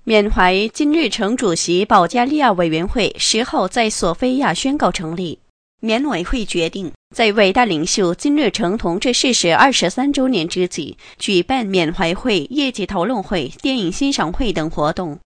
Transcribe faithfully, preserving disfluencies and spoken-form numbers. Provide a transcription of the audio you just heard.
缅怀金日成主席保加利亚委员会十号在索菲亚宣告成立。缅委会决定在伟大领袖金日成同志逝世二十三周年之际，举办缅怀会、业绩讨论会、电影欣赏会等活动，